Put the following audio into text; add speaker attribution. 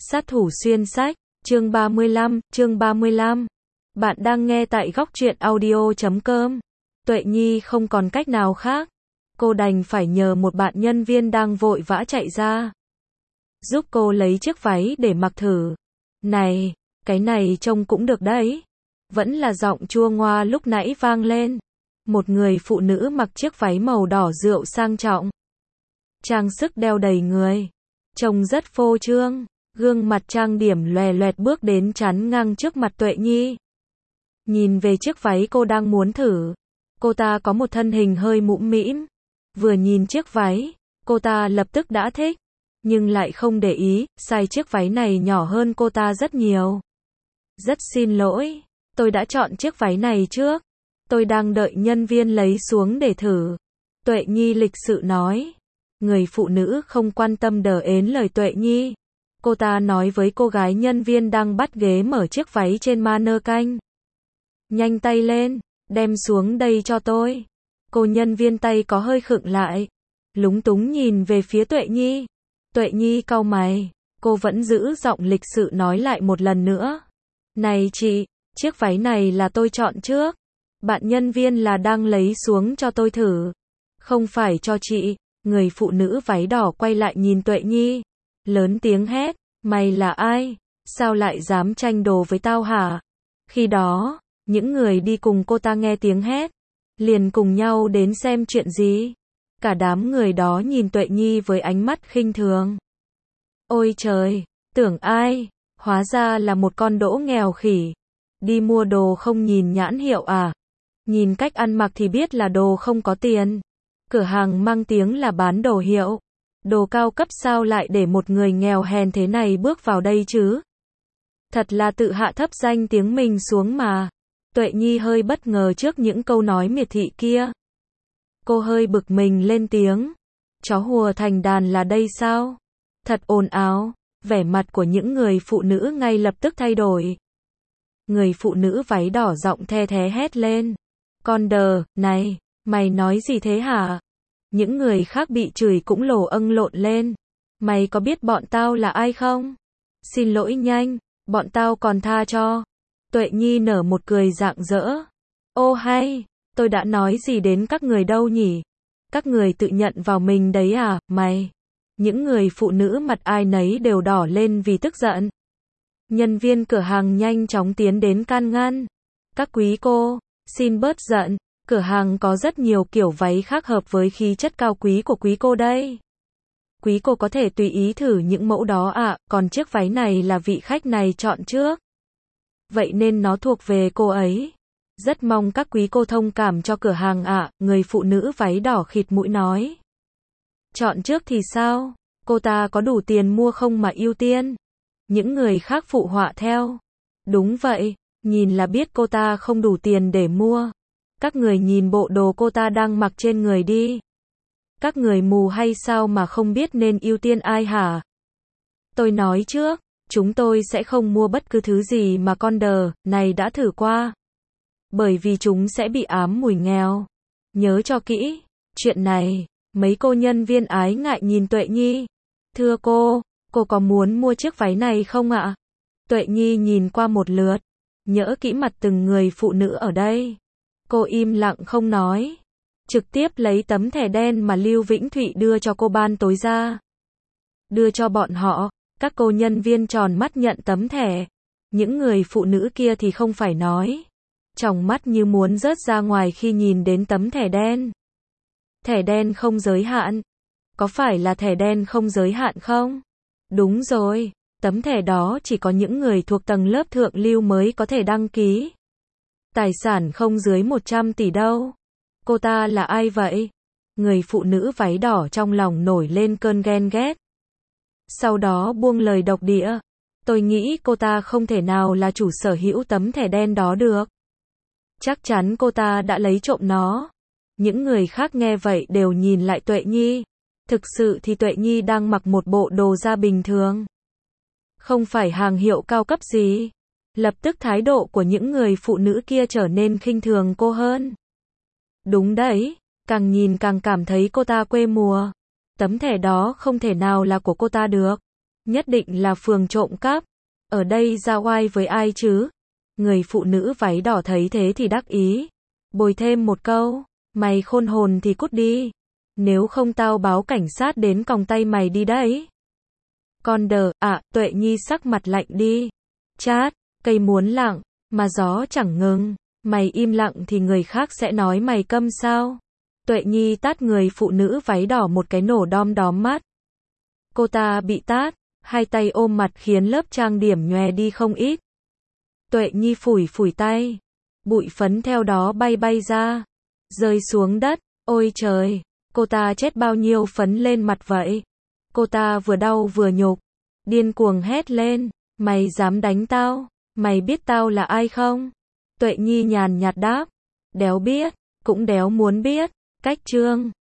Speaker 1: Sát thủ xuyên sách, chương 35. Bạn đang nghe tại góc truyện audio.com. Tuệ Nhi không còn cách nào khác. Cô đành phải nhờ một bạn nhân viên đang vội vã chạy ra, giúp cô lấy chiếc váy để mặc thử. Này, cái này trông cũng được đấy. Vẫn là giọng chua ngoa lúc nãy vang lên. Một người phụ nữ mặc chiếc váy màu đỏ rượu sang trọng, trang sức đeo đầy người, trông rất phô trương. Gương mặt trang điểm loè loẹt bước đến chắn ngang trước mặt Tuệ Nhi. Nhìn về chiếc váy cô đang muốn thử. Cô ta có một thân hình hơi mũm mĩm. Vừa nhìn chiếc váy, cô ta lập tức đã thích, nhưng lại không để ý, size chiếc váy này nhỏ hơn cô ta rất nhiều. Rất xin lỗi, tôi đã chọn chiếc váy này trước. Tôi đang đợi nhân viên lấy xuống để thử. Tuệ Nhi lịch sự nói. Người phụ nữ không quan tâm đờ ến lời Tuệ Nhi. Cô ta nói với cô gái nhân viên đang bắt ghế mở chiếc váy trên mannequin. Nhanh tay lên, đem xuống đây cho tôi. Cô nhân viên tay có hơi khựng lại, lúng túng nhìn về phía Tuệ Nhi. Tuệ Nhi cau mày, cô vẫn giữ giọng lịch sự nói lại một lần nữa. Này chị, chiếc váy này là tôi chọn trước. Bạn nhân viên là đang lấy xuống cho tôi thử, không phải cho chị. Người phụ nữ váy đỏ quay lại nhìn Tuệ Nhi, lớn tiếng hét, mày là ai? Sao lại dám tranh đồ với tao hả? Khi đó, những người đi cùng cô ta nghe tiếng hét, liền cùng nhau đến xem chuyện gì. Cả đám người đó nhìn Tuệ Nhi với ánh mắt khinh thường. Ôi trời, tưởng ai? Hóa ra là một con đỗ nghèo khỉ. Đi mua đồ không nhìn nhãn hiệu à? Nhìn cách ăn mặc thì biết là đồ không có tiền. Cửa hàng mang tiếng là bán đồ hiệu, đồ cao cấp, sao lại để một người nghèo hèn thế này bước vào đây chứ? Thật là tự hạ thấp danh tiếng mình xuống mà. Tuệ Nhi hơi bất ngờ trước những câu nói miệt thị kia. Cô hơi bực mình lên tiếng. Chó hùa thành đàn là đây sao? Thật ồn ào. Vẻ mặt của những người phụ nữ ngay lập tức thay đổi. Người phụ nữ váy đỏ giọng the thé hét lên. Con đờ, này, mày nói gì thế hả? Những người khác bị chửi cũng lồ âng lộn lên. Mày có biết bọn tao là ai không? Xin lỗi nhanh, bọn tao còn tha cho. Tuệ Nhi nở một cười rạng rỡ. Ô hay, tôi đã nói gì đến các người đâu nhỉ? Các người tự nhận vào mình đấy à, mày? Những người phụ nữ mặt ai nấy đều đỏ lên vì tức giận. Nhân viên cửa hàng nhanh chóng tiến đến can ngăn. Các quý cô, xin bớt giận. Cửa hàng có rất nhiều kiểu váy khác hợp với khí chất cao quý của quý cô đây. Quý cô có thể tùy ý thử những mẫu đó ạ, còn chiếc váy này là vị khách này chọn trước. Vậy nên nó thuộc về cô ấy. Rất mong các quý cô thông cảm cho cửa hàng ạ, người phụ nữ váy đỏ khịt mũi nói. Chọn trước thì sao? Cô ta có đủ tiền mua không mà ưu tiên? Những người khác phụ họa theo. Đúng vậy, nhìn là biết cô ta không đủ tiền để mua. Các người nhìn bộ đồ cô ta đang mặc trên người đi. Các người mù hay sao mà không biết nên ưu tiên ai hả? Tôi nói trước, chúng tôi sẽ không mua bất cứ thứ gì mà con đờ này đã thử qua. Bởi vì chúng sẽ bị ám mùi nghèo. Nhớ cho kỹ, chuyện này. Mấy cô nhân viên ái ngại nhìn Tuệ Nhi. Thưa cô có muốn mua chiếc váy này không ạ? Tuệ Nhi nhìn qua một lượt, nhỡ kỹ mặt từng người phụ nữ ở đây. Cô im lặng không nói, trực tiếp lấy tấm thẻ đen mà Lưu Vĩnh Thụy đưa cho cô ban tối ra. Đưa cho bọn họ, các cô nhân viên tròn mắt nhận tấm thẻ. Những người phụ nữ kia thì không phải nói. Tròng mắt như muốn rớt ra ngoài khi nhìn đến tấm thẻ đen. Thẻ đen không giới hạn. Có phải là thẻ đen không giới hạn không? Đúng rồi, tấm thẻ đó chỉ có những người thuộc tầng lớp thượng lưu mới có thể đăng ký. Tài sản không dưới 100 tỷ đâu. Cô ta là ai vậy? Người phụ nữ váy đỏ trong lòng nổi lên cơn ghen ghét. Sau đó buông lời độc địa. Tôi nghĩ cô ta không thể nào là chủ sở hữu tấm thẻ đen đó được. Chắc chắn cô ta đã lấy trộm nó. Những người khác nghe vậy đều nhìn lại Tuệ Nhi. Thực sự thì Tuệ Nhi đang mặc một bộ đồ da bình thường. Không phải hàng hiệu cao cấp gì. Lập tức thái độ của những người phụ nữ kia trở nên khinh thường cô hơn. Đúng đấy, càng nhìn càng cảm thấy cô ta quê mùa. Tấm thẻ đó không thể nào là của cô ta được. Nhất định là Phường trộm cắp. Ở đây ra oai với ai chứ? Người phụ nữ váy đỏ thấy thế thì đắc ý. Bồi thêm một câu. Mày khôn hồn thì cút đi. Nếu không tao báo cảnh sát đến còng tay mày đi đấy. Con đờ, Tuệ Nhi sắc mặt lạnh đi. Chát, cây muốn lặng, mà gió chẳng ngừng. Mày im lặng thì người khác sẽ nói mày câm sao? Tuệ Nhi tát người phụ nữ váy đỏ một cái nổ đom đóm mắt. Cô ta bị tát, hai tay ôm mặt khiến lớp trang điểm nhòe đi không ít. Tuệ Nhi phủi phủi tay. Bụi phấn theo đó bay bay ra. Rơi xuống đất. Ôi trời, cô ta chết bao nhiêu phấn lên mặt vậy? Cô ta vừa đau vừa nhục. Điên cuồng hét lên. Mày dám đánh tao? Mày biết tao là ai không? Tuệ Nhi nhàn nhạt đáp. Đéo biết, cũng đéo muốn biết. Cách chương